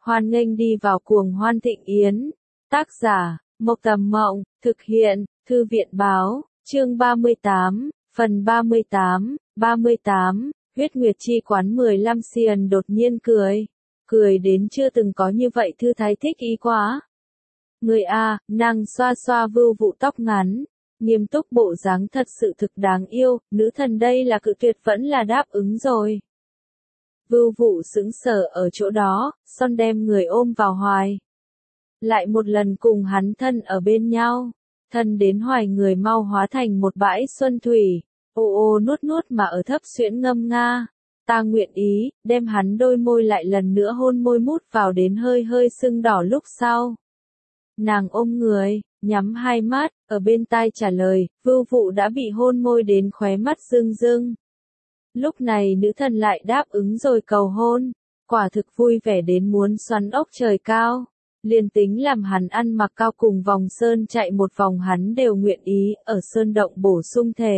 Hoan nghênh đi vào cuồng hoan thịnh yến. Tác giả, Mộc Tầm Mộng, thực hiện, Thư viện Báo, chương 38, phần 38, huyết nguyệt chi quán 15 Xiền đột nhiên cười đến chưa từng có như vậy thư thái thích ý quá. Người a, nàng xoa xoa vưu vụ tóc ngắn, nghiêm túc bộ dáng thật sự thực đáng yêu, nữ thần đây là cự tuyệt vẫn là đáp ứng rồi. Vưu vụ sững sờ ở chỗ đó, Son đem người ôm vào hoài. Lại một lần cùng hắn thân ở bên nhau, thân đến hoài người mau hóa thành một bãi xuân thủy, ô nuốt mà ở thấp xuyễn ngâm nga. Ta nguyện ý, đem hắn đôi môi lại lần nữa hôn môi mút vào đến hơi hơi sưng đỏ lúc sau. Nàng ôm người, nhắm hai mắt, ở bên tai trả lời, vưu vụ đã bị hôn môi đến khóe mắt rưng rưng. Lúc này nữ thần lại đáp ứng rồi cầu hôn, quả thực vui vẻ đến muốn xoắn ốc trời cao. Liền tính làm hắn ăn mặc cao cùng vòng sơn chạy một vòng hắn đều nguyện ý, ở sơn động bổ sung thể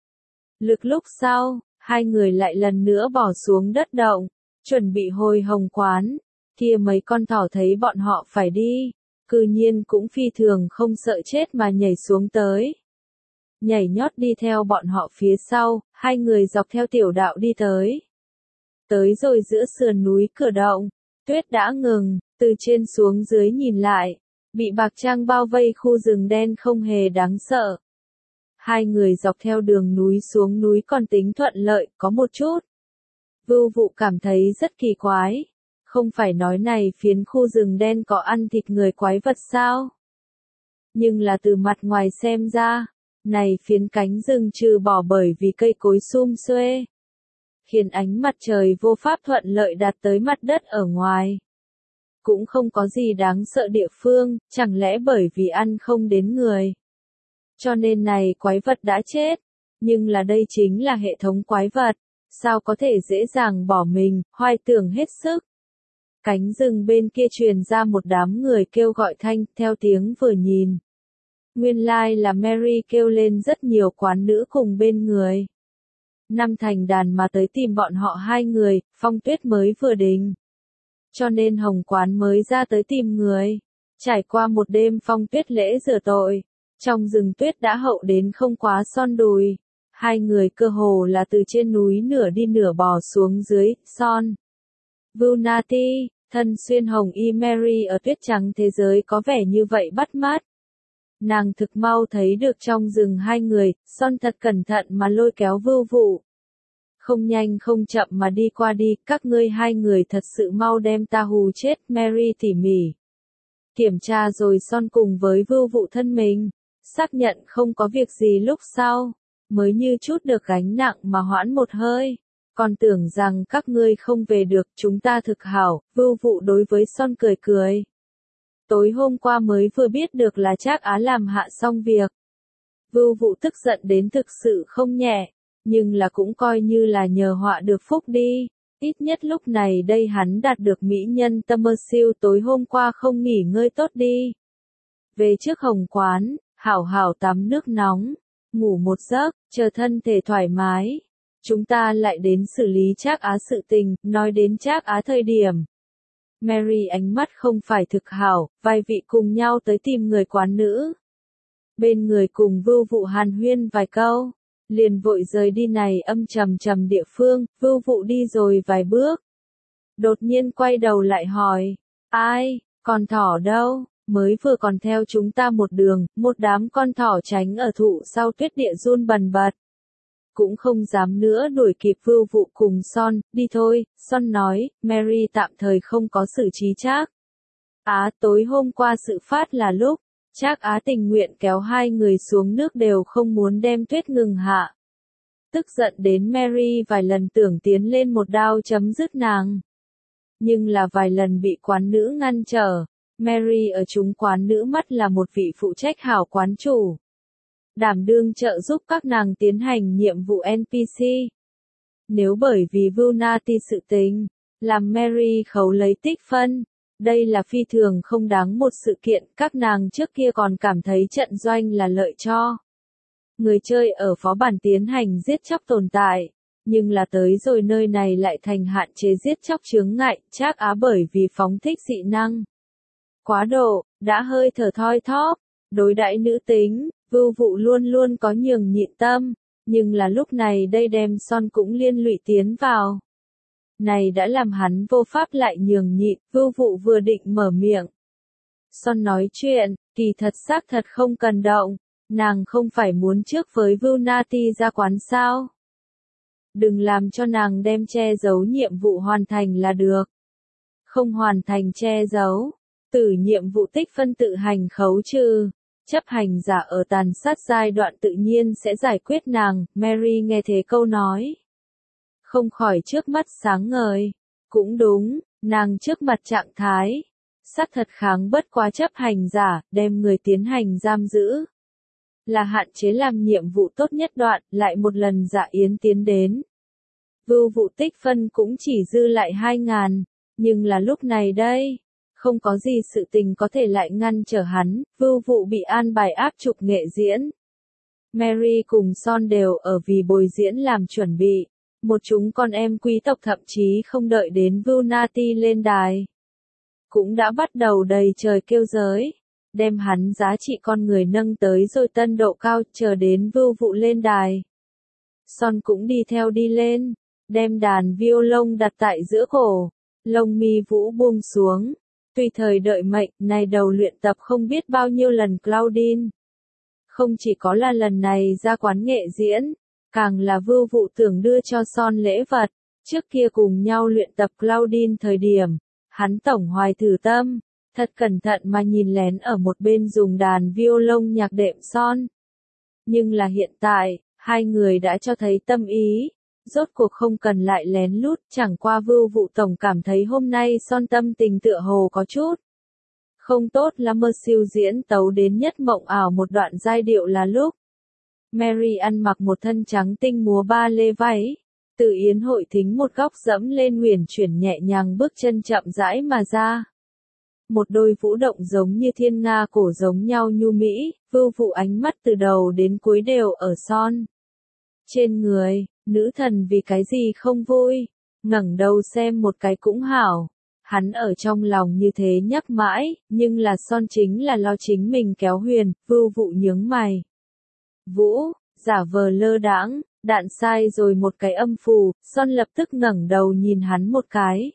lực lúc sau, hai người lại lần nữa bỏ xuống đất động, chuẩn bị hồi hồng quán. Kia mấy con thỏ thấy bọn họ phải đi, cư nhiên cũng phi thường không sợ chết mà nhảy xuống tới. Nhảy nhót đi theo bọn họ phía sau, hai người dọc theo tiểu đạo đi tới. Tới rồi giữa sườn núi cửa động, tuyết đã ngừng, từ trên xuống dưới nhìn lại, bị bạc trang bao vây khu rừng đen không hề đáng sợ. Hai người dọc theo đường núi xuống núi còn tính thuận lợi, có một chút. Vưu vụ cảm thấy rất kỳ quái. Không phải nói này phiến khu rừng đen có ăn thịt người quái vật sao? Nhưng là từ mặt ngoài xem ra, này phiến cánh rừng trừ bỏ bởi vì cây cối sum xuê, khiến ánh mặt trời vô pháp thuận lợi đạt tới mặt đất ở ngoài. Cũng không có gì đáng sợ địa phương, chẳng lẽ bởi vì ăn không đến người. Cho nên này quái vật đã chết, nhưng là đây chính là hệ thống quái vật, sao có thể dễ dàng bỏ mình, hoài tưởng hết sức. Cánh rừng bên kia truyền ra một đám người kêu gọi thanh, theo tiếng vừa nhìn. Nguyên lai là Mary kêu lên rất nhiều quán nữ cùng bên người. Năm thành đàn mà tới tìm bọn họ hai người, Phong Tuyết mới vừa đình. Cho nên Hồng Quán mới ra tới tìm người. Trải qua một đêm Phong Tuyết lễ rửa tội, trong rừng tuyết đã hậu đến không quá Son đùi. Hai người cơ hồ là từ trên núi nửa đi nửa bò xuống dưới, Son. Vunati, thân xuyên hồng y Mary ở tuyết trắng thế giới có vẻ như vậy bắt mắt. Nàng thực mau thấy được trong rừng hai người, Son thật cẩn thận mà lôi kéo Vưu vụ. Không nhanh không chậm mà đi qua đi, các ngươi hai người thật sự mau đem ta hù chết, Mary tỉ mỉ. Kiểm tra rồi Son cùng với Vưu vụ thân mình, xác nhận không có việc gì lúc sau, mới như chút được gánh nặng mà hoãn một hơi. Còn tưởng rằng các ngươi không về được, chúng ta thực hảo, Vưu vụ đối với Son cười. Tối hôm qua mới vừa biết được là Trác Á làm hạ xong việc. Vưu vụ tức giận đến thực sự không nhẹ, nhưng là cũng coi như là nhờ họa được phúc đi. Ít nhất lúc này đây hắn đạt được mỹ nhân Tâm-mơ-siêu tối hôm qua không nghỉ ngơi tốt đi. Về trước Hồng Quán, hảo tắm nước nóng, ngủ một giấc, chờ thân thể thoải mái. Chúng ta lại đến xử lý Trác Á sự tình, nói đến Trác Á thời điểm. Mary ánh mắt không phải thực hảo, vài vị cùng nhau tới tìm người quán nữ. Bên người cùng Vưu vụ hàn huyên vài câu, liền vội rời đi này âm trầm địa phương, Vưu vụ đi rồi vài bước. Đột nhiên quay đầu lại hỏi, ai, con thỏ đâu, mới vừa còn theo chúng ta một đường, một đám con thỏ tránh ở thụ sau tuyết địa run bần bật. Cũng không dám nữa đuổi kịp Vưu vụ cùng Son, đi thôi, Son nói, Mary tạm thời không có sự trí Trác Á tối hôm qua sự phát là lúc, Trác Á tình nguyện kéo hai người xuống nước đều không muốn đem tuyết ngừng hạ. Tức giận đến Mary vài lần tưởng tiến lên một đao chấm dứt nàng. Nhưng là vài lần bị quán nữ ngăn trở, Mary ở chúng quán nữ mắt là một vị phụ trách hảo quán chủ. Đảm đương trợ giúp các nàng tiến hành nhiệm vụ NPC. Nếu bởi vì Vunati sự tình, làm Mary khấu lấy tích phân, đây là phi thường không đáng một sự kiện, các nàng trước kia còn cảm thấy trận doanh là lợi cho người chơi ở phó bản tiến hành giết chóc tồn tại, Nhưng là tới rồi nơi này lại thành hạn chế giết chóc chướng ngại, Trác Á bởi vì phóng thích dị năng quá độ, đã hơi thở thoi thóp, đối đãi nữ tính, Vưu Vụ luôn luôn có nhường nhịn tâm, nhưng là lúc này đây đem Son cũng liên lụy tiến vào. Này đã làm hắn vô pháp lại nhường nhịn, Vưu Vụ vừa định mở miệng. Son nói chuyện, kỳ thật xác thật không cần động, nàng không phải muốn trước với Vưu Nati ra quán sao. Đừng làm cho nàng đem che giấu nhiệm vụ hoàn thành là được. Không hoàn thành che giấu, từ nhiệm vụ tích phân tự hành khấu trừ. Chấp hành giả ở tàn sát giai đoạn tự nhiên sẽ giải quyết nàng, Mary nghe thế câu nói. Không khỏi trước mắt sáng ngời. Cũng đúng, nàng trước mặt trạng thái. Sát thật kháng bất quá chấp hành giả, đem người tiến hành giam giữ. Là hạn chế làm nhiệm vụ tốt nhất đoạn, lại một lần Dạ Yến tiến đến. Vưu Vụ tích phân cũng chỉ dư lại 2.000, nhưng là lúc này đây. Không có gì sự tình có thể lại ngăn trở hắn, Vưu Vụ bị an bài áp chụp nghệ diễn. Mary cùng Son đều ở vì bồi diễn làm chuẩn bị, một chúng con em quý tộc thậm chí không đợi đến Vưu Nati lên đài. Cũng đã bắt đầu đầy trời kêu giới, đem hắn giá trị con người nâng tới rồi tân độ cao chờ đến Vưu Vụ lên đài. Son cũng đi theo đi lên, đem đàn violon đặt tại giữa cổ, lông mi vũ buông xuống. Tùy thời đợi mệnh, này đầu luyện tập không biết bao nhiêu lần Claudine. Không chỉ có là lần này ra quán nghệ diễn, càng là Vưu Vụ tưởng đưa cho Son lễ vật, trước kia cùng nhau luyện tập Claudine thời điểm, hắn tổng hoài thử tâm, thật cẩn thận mà nhìn lén ở một bên dùng đàn violon nhạc đệm Son. Nhưng là hiện tại, hai người đã cho thấy tâm ý. Rốt cuộc không cần lại lén lút, chẳng qua Vưu Vụ tổng cảm thấy hôm nay Son tâm tình tựa hồ có chút không tốt lắm mơ siêu diễn tấu đến nhất mộng ảo một đoạn giai điệu là lúc. Mary ăn mặc một thân trắng tinh múa ba lê váy, từ yến hội thính một góc dẫm lên huyền chuyển nhẹ nhàng bước chân chậm rãi mà ra. Một đôi vũ động giống như thiên nga cổ giống nhau nhu mỹ, Vưu Vụ ánh mắt từ đầu đến cuối đều ở Son trên người. Nữ thần vì cái gì không vui, ngẩng đầu xem một cái cũng hảo. Hắn ở trong lòng như thế nhắc mãi, nhưng là Son chính là lo chính mình kéo huyền, Vưu Vụ nhướng mày. Vũ, giả vờ lơ đãng, đạn sai rồi một cái âm phù, Son lập tức ngẩng đầu nhìn hắn một cái.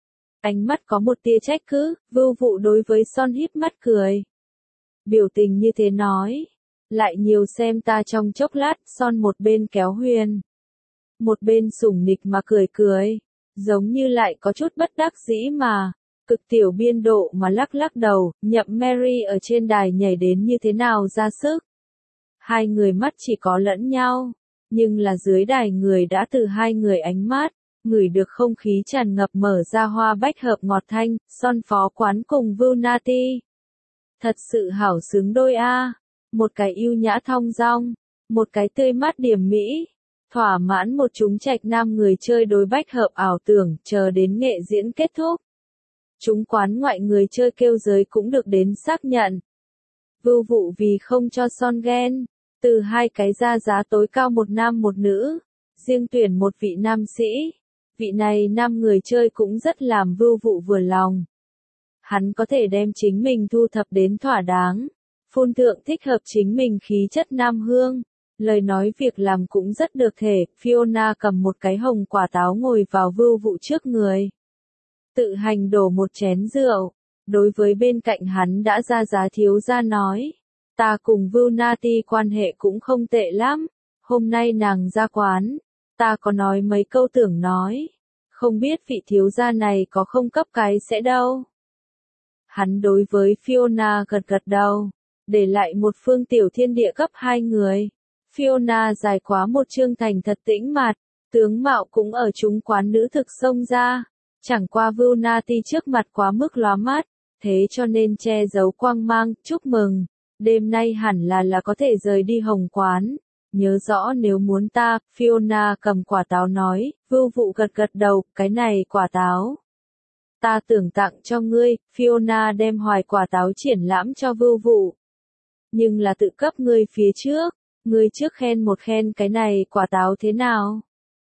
Ánh mắt có một tia trách cứ, Vưu Vụ đối với Son híp mắt cười. Biểu tình như thế nói, lại nhiều xem ta trong chốc lát, Son một bên kéo huyền. Một bên sủng nịch mà cười cười, giống như lại có chút bất đắc dĩ mà, cực tiểu biên độ mà lắc lắc đầu, nhậm Mary ở trên đài nhảy đến như thế nào ra sức. Hai người mắt chỉ có lẫn nhau, nhưng là dưới đài người đã từ hai người ánh mắt, ngửi được không khí tràn ngập mở ra hoa bách hợp ngọt thanh, Son phó quán cùng Vưu Nati. Thật sự hảo xứng đôi a, một cái yêu nhã thong dong, một cái tươi mát điểm mỹ. Thỏa mãn một chúng trạch nam người chơi đối bách hợp ảo tưởng, chờ đến nghệ diễn kết thúc. Chúng quán ngoại người chơi kêu giới cũng được đến xác nhận. Vưu Vụ vì không cho Son ghen, từ hai cái ra giá tối cao một nam một nữ, riêng tuyển một vị nam sĩ. Vị này nam người chơi cũng rất làm Vưu Vụ vừa lòng. Hắn có thể đem chính mình thu thập đến thỏa đáng, phun thượng thích hợp chính mình khí chất nam hương. Lời nói việc làm cũng rất được thể, Fiona cầm một cái hồng quả táo ngồi vào Vưu Vụ trước người. Tự hành đổ một chén rượu, đối với bên cạnh hắn đã ra giá thiếu gia nói. Ta cùng Vưu Nati quan hệ cũng không tệ lắm, hôm nay nàng ra quán, ta có nói mấy câu tưởng nói, không biết vị thiếu gia này có không cấp cái sẽ đâu. Hắn đối với Fiona gật gật đầu, để lại một phương tiểu thiên địa cấp hai người. Fiona dài quá một trương thành thật tĩnh mặt, tướng mạo cũng ở chúng quán nữ thực xông ra, chẳng qua Vưu Nati trước mặt quá mức lóa mắt, thế cho nên che giấu quang mang, chúc mừng, đêm nay hẳn là có thể rời đi hồng quán, nhớ rõ nếu muốn ta, Fiona cầm quả táo nói, Vưu Vụ gật gật đầu, cái này quả táo. Ta tưởng tặng cho ngươi, Fiona đem hoài quả táo triển lãm cho Vưu Vụ. Nhưng là tự cấp ngươi phía trước. Ngươi trước khen một khen cái này quả táo thế nào?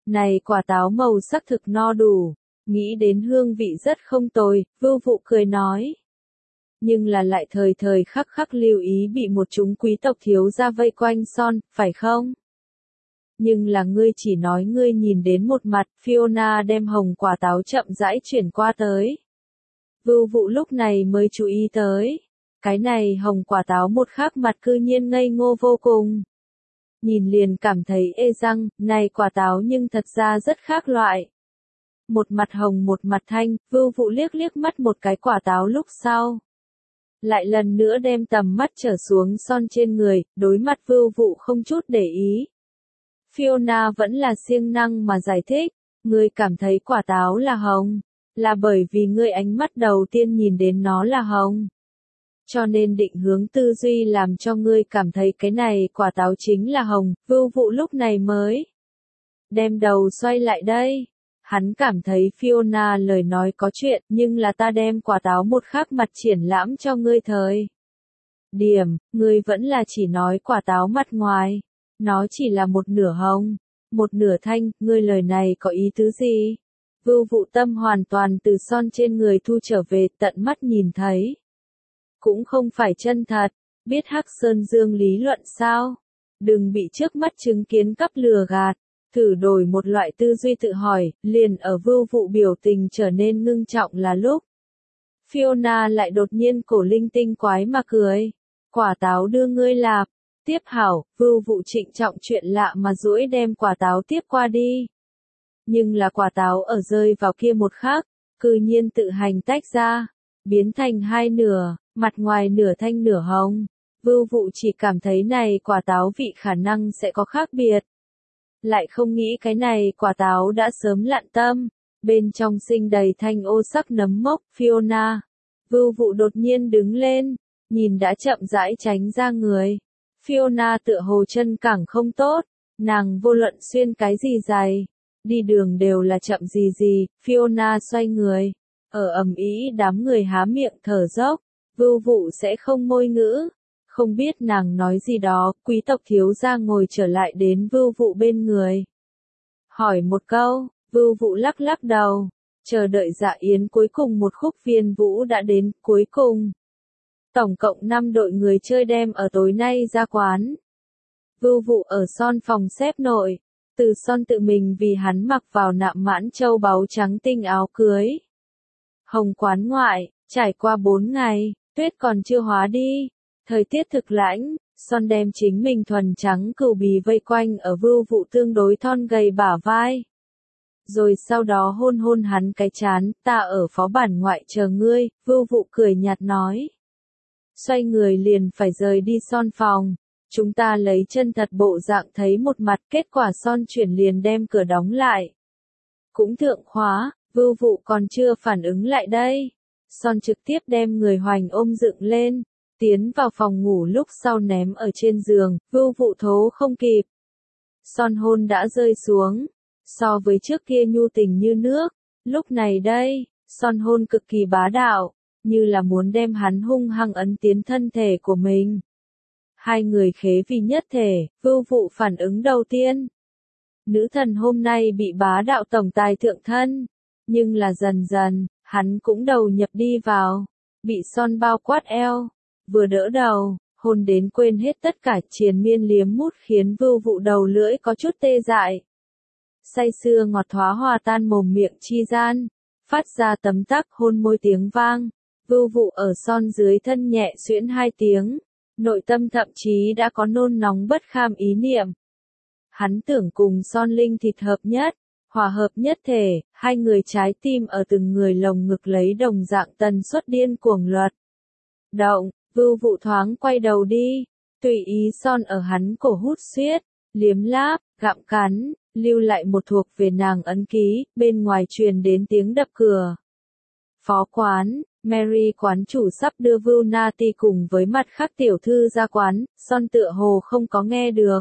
Này quả táo màu sắc thực no đủ, nghĩ đến hương vị rất không tồi, Vưu Vụ cười nói. Nhưng là lại thời thời khắc khắc lưu ý bị một chúng quý tộc thiếu gia vây quanh son, phải không? Nhưng là ngươi chỉ nói ngươi nhìn đến một mặt, Fiona đem hồng quả táo chậm rãi chuyển qua tới. Vưu Vụ lúc này mới chú ý tới. Cái này hồng quả táo một khác mặt cư nhiên ngây ngô vô cùng. Nhìn liền cảm thấy ê răng, này quả táo nhưng thật ra rất khác loại. Một mặt hồng một mặt thanh, Vưu Vụ liếc liếc mắt một cái quả táo lúc sau. Lại lần nữa đem tầm mắt trở xuống son trên người, đối mặt Vưu Vụ không chút để ý. Fiona vẫn là siêng năng mà giải thích, ngươi cảm thấy quả táo là hồng, là bởi vì ngươi ánh mắt đầu tiên nhìn đến nó là hồng. Cho nên định hướng tư duy làm cho ngươi cảm thấy cái này quả táo chính là hồng, Vưu Vụ lúc này mới đem đầu xoay lại đây. Hắn cảm thấy Fiona lời nói có chuyện, nhưng là ta đem quả táo một khác mặt triển lãm cho ngươi thời. Điểm, ngươi vẫn là chỉ nói quả táo mặt ngoài. Nó chỉ là một nửa hồng, một nửa thanh, ngươi lời này có ý tứ gì? Vưu Vụ tâm hoàn toàn từ son trên người thu trở về, tận mắt nhìn thấy. Cũng không phải chân thật, biết Hắc Sơn Dương lý luận sao? Đừng bị trước mắt chứng kiến cắp lừa gạt. Thử đổi một loại tư duy tự hỏi, liền ở Vưu Vụ biểu tình trở nên ngưng trọng là lúc. Fiona lại đột nhiên cổ linh tinh quái mà cười. Quả táo đưa ngươi lạp. Tiếp hảo, Vưu Vụ trịnh trọng chuyện lạ mà duỗi đem quả táo tiếp qua đi. Nhưng là quả táo ở rơi vào kia một khắc, cư nhiên tự hành tách ra, biến thành hai nửa, mặt ngoài nửa thanh nửa hồng. Vưu Vụ chỉ cảm thấy này quả táo vị khả năng sẽ có khác biệt. Lại không nghĩ cái này quả táo đã sớm lặn tâm, bên trong sinh đầy thanh ô sắc nấm mốc, Fiona. Vưu Vụ đột nhiên đứng lên, nhìn đã chậm rãi tránh ra người. Fiona tựa hồ chân cẳng không tốt, nàng vô luận xuyên cái gì dày, đi đường đều là chậm gì, Fiona xoay người, ở ầm ĩ đám người há miệng thở dốc, Vưu Vụ sẽ không môi ngữ, không biết nàng nói gì đó, quý tộc thiếu gia ngồi trở lại đến Vưu Vụ bên người. Hỏi một câu, Vưu Vụ lắc lắc đầu, chờ đợi Dạ Yến cuối cùng một khúc viên vũ đã đến, cuối cùng. Tổng cộng 5 đội người chơi đem ở tối nay ra quán. Vưu Vụ ở son phòng xếp nội, từ son tự mình vì hắn mặc vào nạm mãn châu báu trắng tinh áo cưới. Hồng quán ngoại, trải qua 4 ngày, tuyết còn chưa hóa đi, thời tiết thực lãnh, son đem chính mình thuần trắng cừu bì vây quanh ở Vưu Vụ tương đối thon gầy bả vai. Rồi sau đó hôn hôn hắn cái trán, ta ở phó bản ngoại chờ ngươi, Vưu Vụ cười nhạt nói. Xoay người liền phải rời đi son phòng. Chúng ta lấy chân thật bộ dạng thấy một mặt, kết quả son chuyển liền đem cửa đóng lại. Cũng thượng khóa, Vưu Vụ còn chưa phản ứng lại đây. Son trực tiếp đem người hoành ôm dựng lên, tiến vào phòng ngủ lúc sau ném ở trên giường, Vưu Vụ thố không kịp. Son hôn đã rơi xuống, so với trước kia nhu tình như nước, lúc này đây, son hôn cực kỳ bá đạo, như là muốn đem hắn hung hăng ấn tiến thân thể của mình. Hai người khế vì nhất thể, Vưu Vụ phản ứng đầu tiên. Nữ thần hôm nay bị bá đạo tổng tài thượng thân, nhưng là dần dần, hắn cũng đầu nhập đi vào, bị son bao quát eo, vừa đỡ đầu, hôn đến quên hết tất cả, triền miên liếm mút khiến Vưu Vụ đầu lưỡi có chút tê dại. Say sưa ngọt thoá hòa tan mồm miệng chi gian, phát ra tấm tắc hôn môi tiếng vang. Vưu Vụ ở son dưới thân nhẹ xuyễn 2 tiếng, nội tâm thậm chí đã có nôn nóng bất kham ý niệm. Hắn tưởng cùng son linh thịt hợp nhất, hòa hợp nhất thể, hai người trái tim ở từng người lồng ngực lấy đồng dạng tần suất điên cuồng luật. Động, Vưu Vụ thoáng quay đầu đi, tùy ý son ở hắn cổ hút suyết, liếm láp, gặm cắn, lưu lại một thuộc về nàng ấn ký, bên ngoài truyền đến tiếng đập cửa. Phó quán, Mary quán chủ sắp đưa Vưu Nati cùng với mặt khác tiểu thư ra quán, son tựa hồ không có nghe được.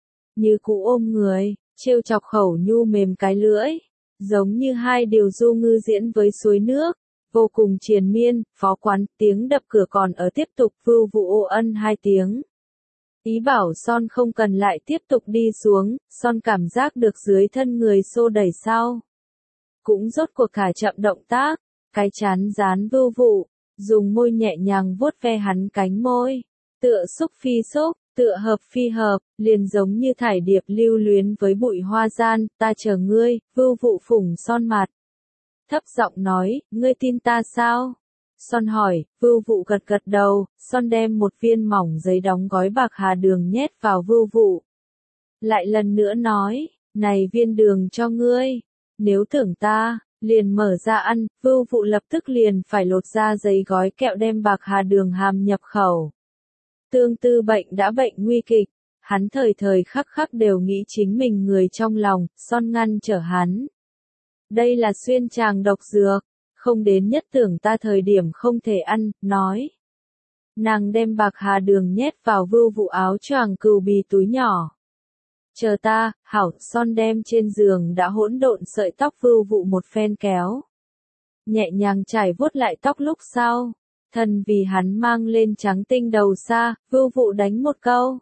Như cũ ôm người, trêu chọc khẩu nhu mềm cái lưỡi, giống như hai điều du ngư diễn với suối nước, vô cùng triền miên, phó quán, tiếng đập cửa còn ở tiếp tục, Vưu Vụ ô ân 2 tiếng. Ý bảo Son không cần lại tiếp tục đi xuống, Son cảm giác được dưới thân người xô đẩy sau. Cũng rốt cuộc thả chậm động tác, cái chán dán Vưu Vụ, dùng môi nhẹ nhàng vuốt ve hắn cánh môi. Tựa xúc phi xúc, tựa hợp phi hợp, liền giống như thải điệp lưu luyến với bụi hoa gian, ta chờ ngươi, Vưu Vụ phủng Son mặt. Thấp giọng nói, ngươi tin ta sao? Son hỏi, Vưu Vụ gật gật đầu, Son đem một viên mỏng giấy đóng gói bạc hà đường nhét vào Vưu Vụ. Lại lần nữa nói, này viên đường cho ngươi, nếu tưởng ta, liền mở ra ăn, Vưu Vụ lập tức liền phải lột ra giấy gói kẹo đem bạc hà đường hàm nhập khẩu. Tương tư bệnh đã bệnh nguy kịch, hắn thời thời khắc khắc đều nghĩ chính mình người trong lòng, Son ngăn trở hắn. Đây là xuyên tràng độc dược, không đến nhất tưởng ta thời điểm không thể ăn, nói. Nàng đem bạc hà đường nhét vào Vưu Vụ áo choàng cừu bì túi nhỏ. Chờ ta, hảo, Son đem trên giường đã hỗn độn sợi tóc Vưu Vụ một phen kéo. Nhẹ nhàng trải vuốt lại tóc lúc sau. Thần vì hắn mang lên trắng tinh đầu xa, Vưu Vụ đánh một câu.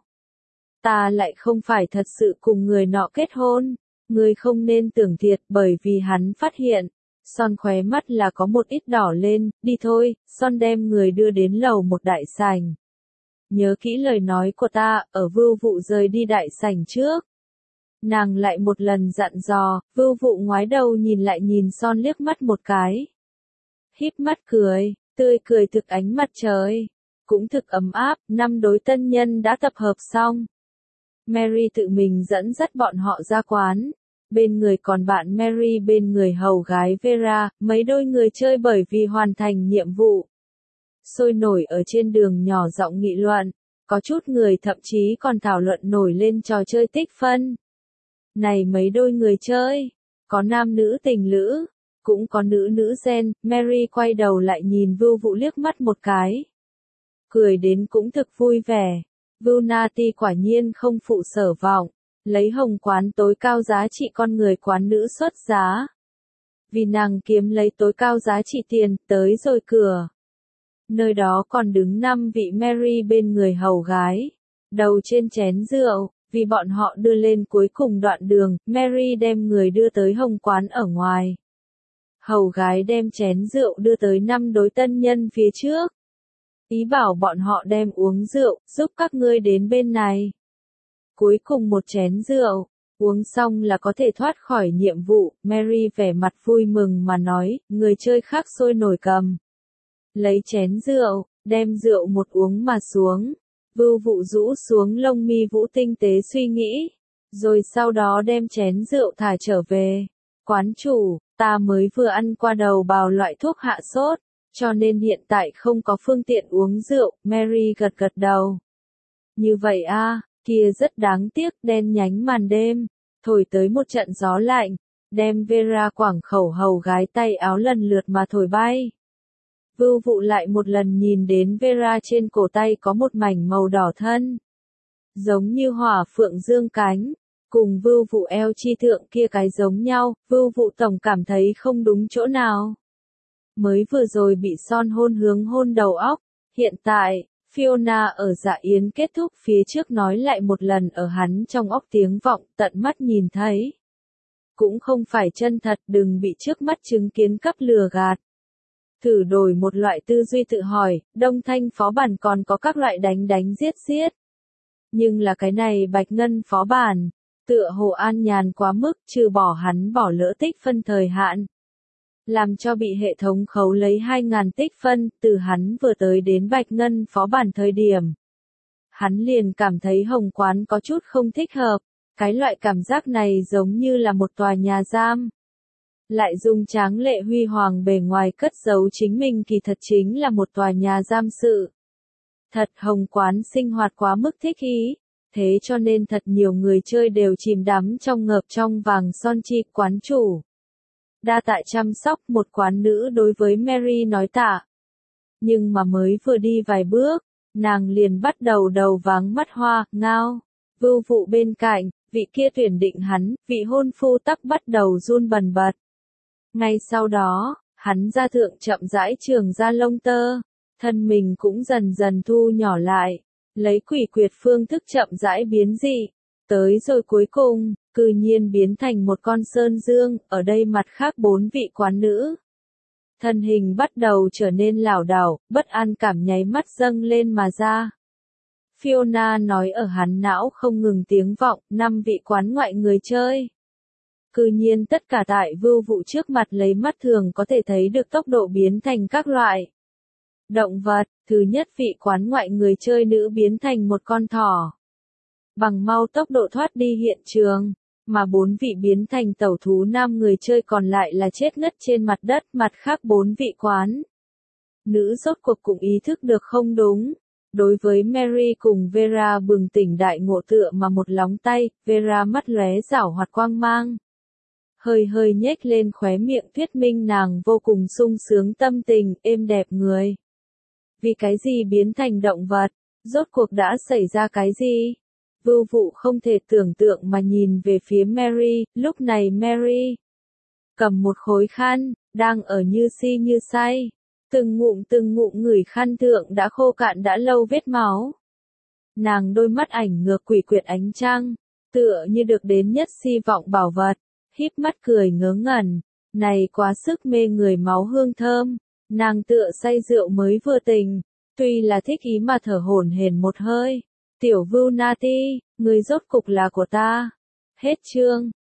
Ta lại không phải thật sự cùng người nọ kết hôn, ngươi không nên tưởng thiệt bởi vì hắn phát hiện. Son khóe mắt là có một ít đỏ lên, đi thôi, Son đem người đưa đến lầu một đại sảnh. Nhớ kỹ lời nói của ta, ở Vưu Vụ rời đi đại sảnh trước. Nàng lại một lần dặn dò, Vưu Vụ ngoái đầu nhìn lại nhìn Son liếc mắt một cái. Híp mắt cười, tươi cười thực ánh mặt trời. Cũng thực ấm áp, năm đối tân nhân đã tập hợp xong. Mary tự mình dẫn dắt bọn họ ra quán. Bên người còn bạn Mary bên người hầu gái Vera, mấy đôi người chơi bởi vì hoàn thành nhiệm vụ. Sôi nổi ở trên đường nhỏ giọng nghị luận, có chút người thậm chí còn thảo luận nổi lên trò chơi tích phân. Này mấy đôi người chơi, có nam nữ tình lữ, cũng có nữ nữ gen, Mary quay đầu lại nhìn Vưu Vụ liếc mắt một cái. Cười đến cũng thực vui vẻ, Vưu Nati quả nhiên không phụ sở vọng. Lấy hồng quán tối cao giá trị con người quán nữ xuất giá. Vì nàng kiếm lấy tối cao giá trị tiền, tới rồi cửa. Nơi đó còn đứng 5 vị Mary bên người hầu gái. Đầu trên chén rượu, vì bọn họ đưa lên cuối cùng đoạn đường, Mary đem người đưa tới hồng quán ở ngoài. Hầu gái đem chén rượu đưa tới 5 đối tân nhân phía trước. Ý bảo bọn họ đem uống rượu, giúp các ngươi đến bên này. Cuối cùng một chén rượu, uống xong là có thể thoát khỏi nhiệm vụ, Mary vẻ mặt vui mừng mà nói, người chơi khác sôi nổi cầm. Lấy chén rượu, đem rượu một uống mà xuống, Vưu Vụ rũ xuống lông mi vũ tinh tế suy nghĩ, rồi sau đó đem chén rượu thả trở về. Quán chủ, ta mới vừa ăn qua đầu bào loại thuốc hạ sốt, cho nên hiện tại không có phương tiện uống rượu, Mary gật gật đầu. Như vậy a. Kia rất đáng tiếc, đen nhánh màn đêm, thổi tới một trận gió lạnh, đem Vera quảng khẩu hầu gái tay áo lần lượt mà thổi bay. Vưu Vụ lại một lần nhìn đến Vera trên cổ tay có một mảnh màu đỏ thân. Giống như hỏa phượng dương cánh, cùng Vưu Vụ eo chi thượng kia cái giống nhau, Vưu Vụ tổng cảm thấy không đúng chỗ nào. Mới vừa rồi bị Son hôn hướng hôn đầu óc, hiện tại. Fiona ở dạ yến kết thúc phía trước nói lại một lần ở hắn trong óc tiếng vọng tận mắt nhìn thấy. Cũng không phải chân thật, đừng bị trước mắt chứng kiến cấp lừa gạt. Thử đổi một loại tư duy tự hỏi, Đông Thanh phó bản còn có các loại đánh đánh giết giết. Nhưng là cái này Bạch Ngân phó bản, tựa hồ an nhàn quá mức, trừ bỏ hắn bỏ lỡ tích phân thời hạn. Làm cho bị hệ thống khấu lấy 2.000 tích phân, từ hắn vừa tới đến Bạch Ngân phó bản thời điểm. Hắn liền cảm thấy hồng quán có chút không thích hợp, cái loại cảm giác này giống như là một tòa nhà giam. Lại dùng tráng lệ huy hoàng bề ngoài cất giấu chính mình kỳ thật chính là một tòa nhà giam sự. Thật hồng quán sinh hoạt quá mức thích ý, thế cho nên thật nhiều người chơi đều chìm đắm trong ngợp trong vàng son chi quán chủ. Đa tạ chăm sóc, một quán nữ đối với Mary nói tạ. Nhưng mà mới vừa đi vài bước, nàng liền bắt đầu đầu váng mắt hoa, ngao. Vưu Vụ bên cạnh, vị kia tuyển định hắn, vị hôn phu tắc bắt đầu run bần bật. Ngay sau đó, hắn ra thượng chậm rãi trường ra lông tơ, thân mình cũng dần dần thu nhỏ lại. lấy quỷ quyệt phương thức chậm rãi biến dị. Tới rồi cuối cùng, cư nhiên biến thành một con sơn dương, ở đây mặt khác 4 vị quán nữ. Thân hình bắt đầu trở nên lảo đảo, bất an cảm nháy mắt dâng lên mà ra. Fiona nói ở hắn não không ngừng tiếng vọng, 5 vị quán ngoại người chơi. Cư nhiên tất cả tại vưu vụ trước mặt lấy mắt thường có thể thấy được tốc độ biến thành các loại động vật. Thứ nhất vị quán ngoại người chơi nữ biến thành một con thỏ. Bằng mau tốc độ thoát đi hiện trường, mà 4 vị biến thành tẩu thú nam người chơi còn lại là chết ngất trên mặt đất. Mặt khác 4 vị quán nữ rốt cuộc cũng ý thức được không đúng. Đối với Mary cùng Vera bừng tỉnh đại ngộ tựa mà một lóng tay, Vera mắt lóe giảo hoạt quang mang. Hơi hơi nhếch lên khóe miệng thuyết minh nàng vô cùng sung sướng tâm tình, êm đẹp người. Vì cái gì biến thành động vật? Rốt cuộc đã xảy ra cái gì? Vưu vụ không thể tưởng tượng mà nhìn về phía Mary, lúc này Mary cầm một khối khăn, đang ở như si như say. Từng ngụm ngửi khăn thượng đã khô cạn đã lâu vết máu. Nàng đôi mắt ảnh ngược quỷ quyệt ánh trăng, tựa như được đến nhất si vọng bảo vật, híp mắt cười ngớ ngẩn, này quá sức mê người máu hương thơm, nàng tựa say rượu mới vừa tình, tuy là thích ý mà thở hổn hển một hơi. Tiểu Vưu Nati, người rốt cục là của ta. Hết chương.